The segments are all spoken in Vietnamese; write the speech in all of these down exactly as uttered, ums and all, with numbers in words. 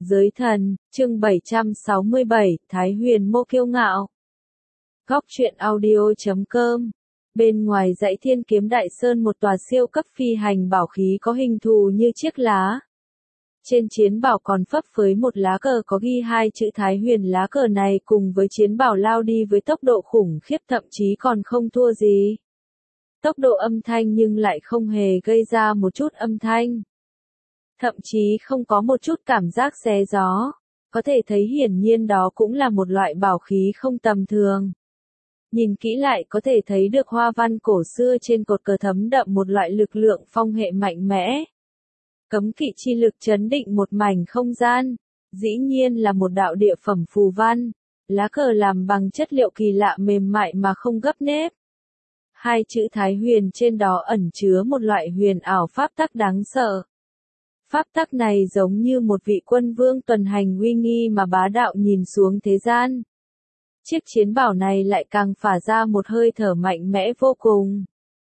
Giới thần, chương bảy trăm sáu mươi bảy, Thái Huyền Mô kiêu ngạo. Góc truyện audio chấm com. Bên ngoài dãy Thiên Kiếm Đại Sơn một tòa siêu cấp phi hành bảo khí có hình thù như chiếc lá. Trên chiến bảo còn phấp phới một lá cờ có ghi hai chữ Thái Huyền, lá cờ này cùng với chiến bảo lao đi với tốc độ khủng khiếp, thậm chí còn không thua gì. Tốc độ âm thanh nhưng lại không hề gây ra một chút âm thanh. Thậm chí không có một chút cảm giác xé gió. Có thể thấy hiển nhiên đó cũng là một loại bảo khí không tầm thường. Nhìn kỹ lại có thể thấy được hoa văn cổ xưa trên cột cờ thấm đậm một loại lực lượng phong hệ mạnh mẽ. Cấm kỵ chi lực chấn định một mảnh không gian. Dĩ nhiên là một đạo địa phẩm phù văn. Lá cờ làm bằng chất liệu kỳ lạ mềm mại mà không gấp nếp. Hai chữ Thái Huyền trên đó ẩn chứa một loại huyền ảo pháp tắc đáng sợ. Pháp tắc này giống như một vị quân vương tuần hành uy nghi mà bá đạo nhìn xuống thế gian. Chiếc chiến bảo này lại càng phả ra một hơi thở mạnh mẽ vô cùng.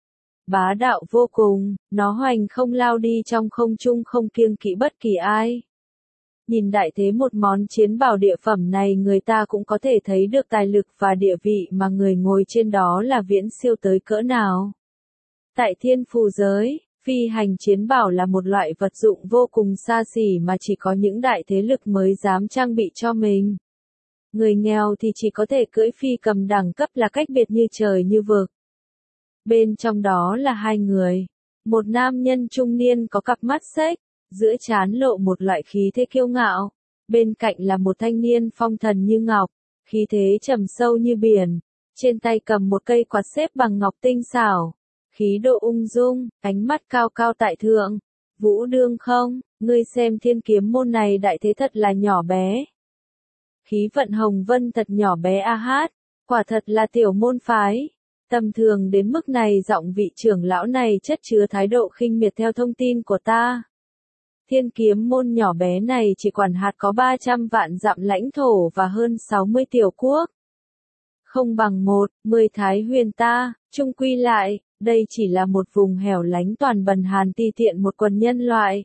Bá đạo vô cùng, nó hoành không lao đi trong không trung không kiêng kỵ bất kỳ ai. Nhìn đại thế một món chiến bảo địa phẩm này, người ta cũng có thể thấy được tài lực và địa vị mà người ngồi trên đó là viễn siêu tới cỡ nào. Tại thiên phù giới, phi hành chiến bảo là một loại vật dụng vô cùng xa xỉ mà chỉ có những đại thế lực mới dám trang bị cho mình. Người nghèo thì chỉ có thể cưỡi phi cầm đẳng cấp là cách biệt như trời như vực. Bên trong đó là hai người. Một nam nhân trung niên có cặp mắt xếch, giữa trán lộ một loại khí thế kiêu ngạo. Bên cạnh là một thanh niên phong thần như ngọc, khí thế trầm sâu như biển. Trên tay cầm một cây quạt xếp bằng ngọc tinh xảo. Khí độ ung dung, ánh mắt cao cao tại thượng. Vũ Đương không, ngươi xem Thiên Kiếm môn này đại thế thật là nhỏ bé. Khí vận hồng vân thật nhỏ bé a hát, quả thật là tiểu môn phái. Tầm thường đến mức này, giọng vị trưởng lão này chất chứa thái độ khinh miệt. Theo thông tin của ta, Thiên Kiếm môn nhỏ bé này chỉ quản hạt có ba trăm vạn dặm lãnh thổ và hơn sáu mươi tiểu quốc. Không bằng một, mười Thái Huyền ta, chung quy lại, đây chỉ là một vùng hẻo lánh toàn bần hàn ti tiện một quần nhân loại.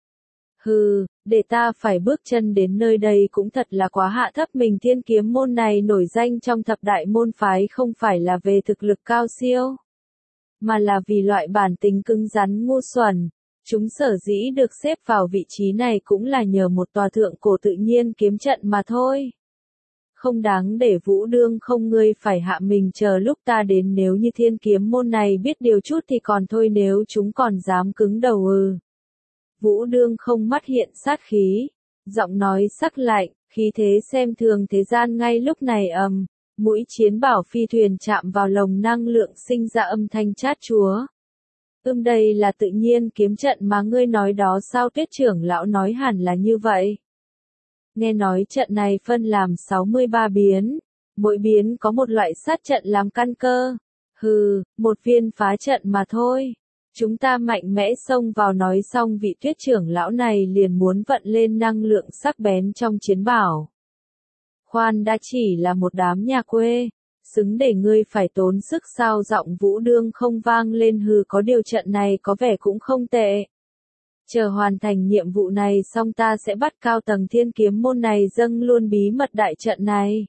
Hừ, để ta phải bước chân đến nơi đây cũng thật là quá hạ thấp mình. Thiên Kiếm môn này nổi danh trong thập đại môn phái không phải là về thực lực cao siêu, mà là vì loại bản tính cứng rắn ngu xuẩn. Chúng sở dĩ được xếp vào vị trí này cũng là nhờ một tòa thượng cổ tự nhiên kiếm trận mà thôi. Không đáng để Vũ Đương không, ngươi phải hạ mình chờ lúc ta đến. Nếu như Thiên Kiếm môn này biết điều chút thì còn thôi, nếu chúng còn dám cứng đầu ư. Vũ Đương không mắt hiện sát khí, giọng nói sắc lạnh, khí thế xem thường thế gian. Ngay lúc này ầm, mũi chiến bảo phi thuyền chạm vào lồng năng lượng sinh ra âm thanh chát chúa. Ưm, đây là tự nhiên kiếm trận mà ngươi nói đó sao? Tuyết trưởng lão nói hẳn là như vậy. Nghe nói trận này phân làm sáu mươi ba biến, mỗi biến có một loại sát trận làm căn cơ. Hừ, một viên phá trận mà thôi. Chúng ta mạnh mẽ xông vào. Nói xong vị Tuyết trưởng lão này liền muốn vận lên năng lượng sắc bén trong chiến bảo. Khoan đã, chỉ là một đám nhà quê, xứng để ngươi phải tốn sức sao? Giọng Vũ Đương không vang lên. Hừ, có điều trận này có vẻ cũng không tệ. Chờ hoàn thành nhiệm vụ này xong ta sẽ bắt cao tầng Thiên Kiếm môn này dâng luôn bí mật đại trận này.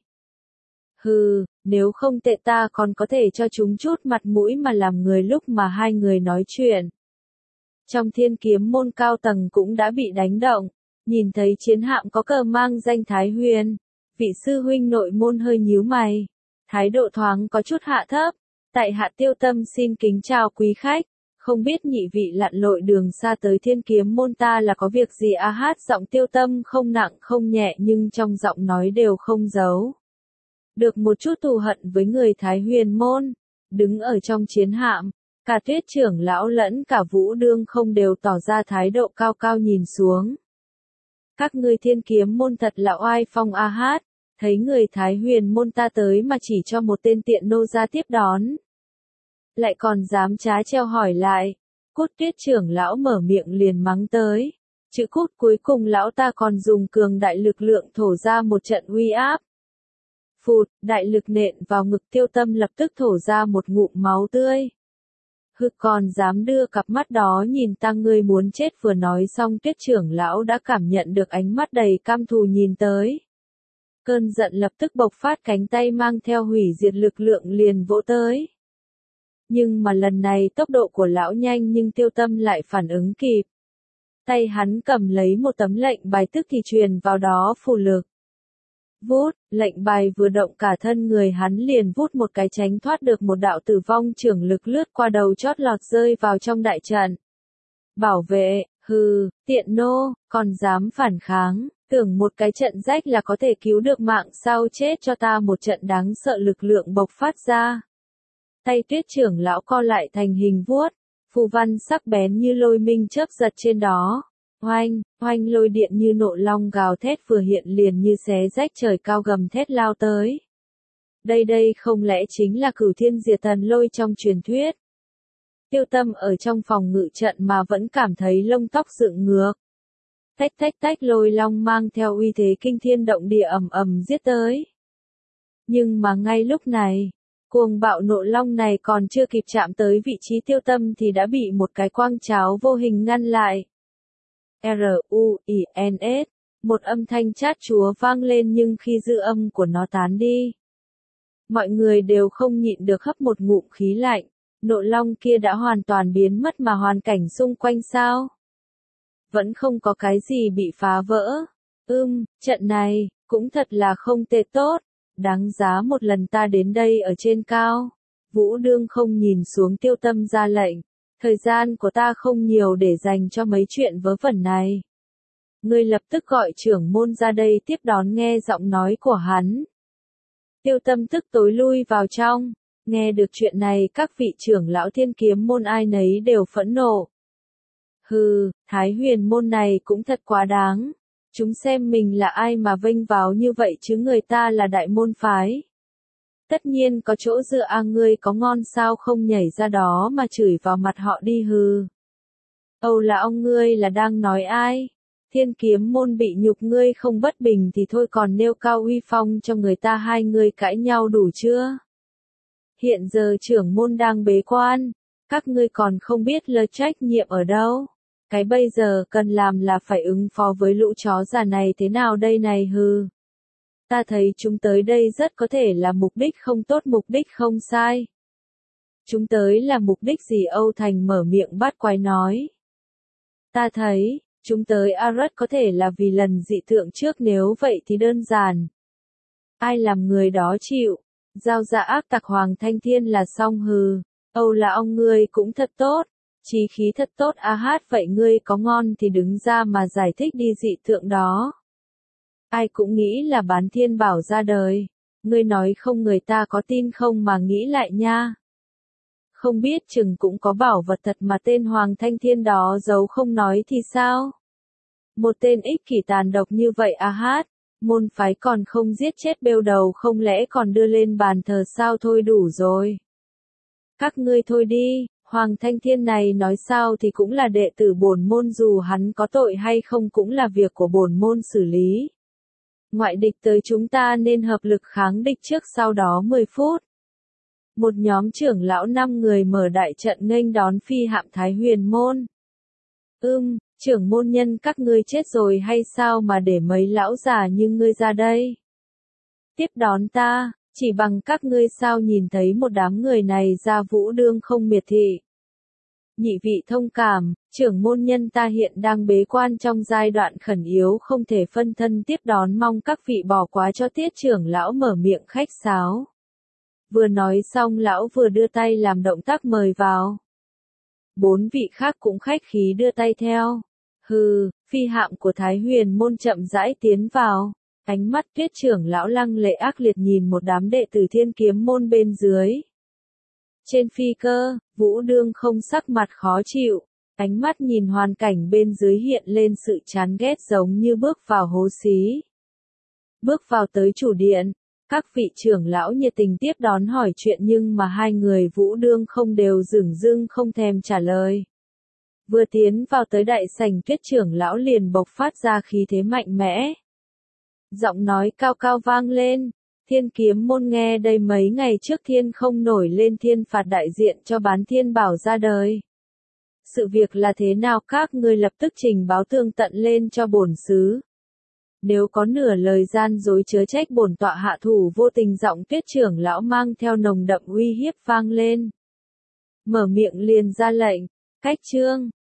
Hừ, nếu không tệ ta còn có thể cho chúng chút mặt mũi mà làm người. Lúc mà hai người nói chuyện, trong Thiên Kiếm môn cao tầng cũng đã bị đánh động. Nhìn thấy chiến hạm có cờ mang danh Thái Huyền, vị sư huynh nội môn hơi nhíu mày, thái độ thoáng có chút hạ thấp. Tại hạ Tiêu Tâm xin kính chào quý khách. Không biết nhị vị lặn lội đường xa tới Thiên Kiếm môn ta là có việc gì a hát? Giọng Tiêu Tâm không nặng không nhẹ nhưng trong giọng nói đều không giấu được một chút thù hận với người Thái Huyền môn. Đứng ở trong chiến hạm, cả Tuyết trưởng lão lẫn cả Vũ Đương không đều tỏ ra thái độ cao cao nhìn xuống. Các ngươi Thiên Kiếm môn thật là oai phong a hát, thấy người Thái Huyền môn ta tới mà chỉ cho một tên tiện nô ra tiếp đón, lại còn dám trá treo hỏi lại. Cút! Tuyết trưởng lão mở miệng liền mắng tới. Chữ cút cuối cùng lão ta còn dùng cường đại lực lượng thổ ra một trận uy áp. Phụt, đại lực nện vào ngực Tiêu Tâm lập tức thổ ra một ngụm máu tươi. Hừ, còn dám đưa cặp mắt đó nhìn ta, ngươi muốn chết. Vừa nói xong Tiết trưởng lão đã cảm nhận được ánh mắt đầy căm thù nhìn tới. Cơn giận lập tức bộc phát, cánh tay mang theo hủy diệt lực lượng liền vỗ tới. Nhưng mà lần này tốc độ của lão nhanh nhưng Tiêu Tâm lại phản ứng kịp. Tay hắn cầm lấy một tấm lệnh bài tức thì truyền vào đó phù lực. Vút, lệnh bài vừa động cả thân người hắn liền vút một cái tránh thoát được một đạo tử vong trưởng lực lướt qua đầu chót lọt rơi vào trong đại trận. Bảo vệ, hừ, tiện nô, còn dám phản kháng, tưởng một cái trận rách là có thể cứu được mạng sao, chết cho ta. Một trận đáng sợ lực lượng bộc phát ra. Tay Tuyết trưởng lão co lại thành hình vuốt, phù văn sắc bén như lôi minh chớp giật trên đó. Oanh, oanh, lôi điện như nộ long gào thét vừa hiện liền như xé rách trời cao gầm thét lao tới. Đây đây không lẽ chính là Cửu Thiên Diệt Thần Lôi trong truyền thuyết? Tiêu Tâm ở trong phòng ngự trận mà vẫn cảm thấy lông tóc dựng ngược. Tách tách tách, lôi long mang theo uy thế kinh thiên động địa ầm ầm giết tới. Nhưng mà ngay lúc này, cuồng bạo nộ long này còn chưa kịp chạm tới vị trí Tiêu Tâm thì đã bị một cái quang cháo vô hình ngăn lại. R U I N S, một âm thanh chát chúa vang lên nhưng khi dư âm của nó tán đi, mọi người đều không nhịn được hấp một ngụm khí lạnh. Nộ long kia đã hoàn toàn biến mất mà hoàn cảnh xung quanh sao? Vẫn không có cái gì bị phá vỡ. Ưm, trận này, cũng thật là không tệ tốt. Đáng giá một lần ta đến đây ở trên cao. Vũ Đương không nhìn xuống Tiêu Tâm ra lệnh. Thời gian của ta không nhiều để dành cho mấy chuyện vớ vẩn này. Ngươi lập tức gọi trưởng môn ra đây tiếp đón. Nghe giọng nói của hắn, Tiêu Tâm tức tối lui vào trong. Nghe được chuyện này các vị trưởng lão Thiên Kiếm môn ai nấy đều phẫn nộ. Hừ, Thái Huyền môn này cũng thật quá đáng. Chúng xem mình là ai mà vênh váo như vậy chứ, người ta là đại môn phái. Tất nhiên có chỗ dựa. A, ngươi có ngon sao không nhảy ra đó mà chửi vào mặt họ đi hừ. Âu là ông, ngươi là đang nói ai? Thiên Kiếm môn bị nhục ngươi không bất bình thì thôi, còn nêu cao uy phong cho người ta. Hai người cãi nhau đủ chưa? Hiện giờ trưởng môn đang bế quan, các ngươi còn không biết lơ trách nhiệm ở đâu. Cái bây giờ cần làm là phải ứng phó với lũ chó già này thế nào đây này hừ. Ta thấy chúng tới đây rất có thể là mục đích không tốt, mục đích không sai. Chúng tới là mục đích gì? Âu Thành mở miệng bát quái nói. Ta thấy, chúng tới a rất có thể là vì lần dị tượng trước, nếu vậy thì đơn giản. Ai làm người đó chịu. Giao ra ác tặc Hoàng Thanh Thiên là xong hừ. Âu là ông, ngươi cũng thật tốt. Chí khí thật tốt. A hát, vậy ngươi có ngon thì đứng ra mà giải thích đi dị tượng đó. Ai cũng nghĩ là bán thiên bảo ra đời. Ngươi nói không người ta có tin không mà nghĩ lại nha. Không biết chừng cũng có bảo vật thật mà tên Hoàng Thanh Thiên đó giấu không nói thì sao? Một tên ích kỷ tàn độc như vậy a hát. Môn phái còn không giết chết bêu đầu, không lẽ còn đưa lên bàn thờ sao? Thôi đủ rồi. Các ngươi thôi đi. Hoàng Thanh Thiên này nói sao thì cũng là đệ tử bổn môn, dù hắn có tội hay không cũng là việc của bổn môn xử lý. Ngoại địch tới chúng ta nên hợp lực kháng địch trước. Sau đó mười phút, một nhóm trưởng lão năm người mở đại trận nghênh đón phi hạm Thái Huyền môn. Ưm, trưởng môn nhân các ngươi chết rồi hay sao mà để mấy lão già như ngươi ra đây? Tiếp đón ta, chỉ bằng các ngươi sao? Nhìn thấy một đám người này ra, Vũ Đương không miệt thị. Nhị vị thông cảm, trưởng môn nhân ta hiện đang bế quan trong giai đoạn khẩn yếu không thể phân thân tiếp đón, mong các vị bỏ qua cho. Tiết trưởng lão mở miệng khách sáo. Vừa nói xong lão vừa đưa tay làm động tác mời vào. Bốn vị khác cũng khách khí đưa tay theo. Hừ, phi hạm của Thái Huyền môn chậm rãi tiến vào. Ánh mắt Tuyết trưởng lão lăng lệ ác liệt nhìn một đám đệ tử Thiên Kiếm môn bên dưới. Trên phi cơ, Vũ Đương không sắc mặt khó chịu. Ánh mắt nhìn hoàn cảnh bên dưới hiện lên sự chán ghét, giống như bước vào hố xí. Bước vào tới chủ điện, các vị trưởng lão nhiệt tình tiếp đón hỏi chuyện, nhưng mà hai người Vũ Đương không đều dửng dưng không thèm trả lời. Vừa tiến vào tới đại sảnh, Tuyết trưởng lão liền bộc phát ra khí thế mạnh mẽ. Giọng nói cao cao vang lên. Thiên Kiếm Môn nghe đây mấy ngày trước thiên không nổi lên thiên phạt đại diện cho bán thiên bảo ra đời. Sự việc là thế nào các ngươi lập tức trình báo tường tận lên cho bổn xứ. Nếu có nửa lời gian dối chớ trách bổn tọa hạ thủ vô tình. Giọng Tuyết trưởng lão mang theo nồng đậm uy hiếp vang lên. Mở miệng liền ra lệnh, cách chương.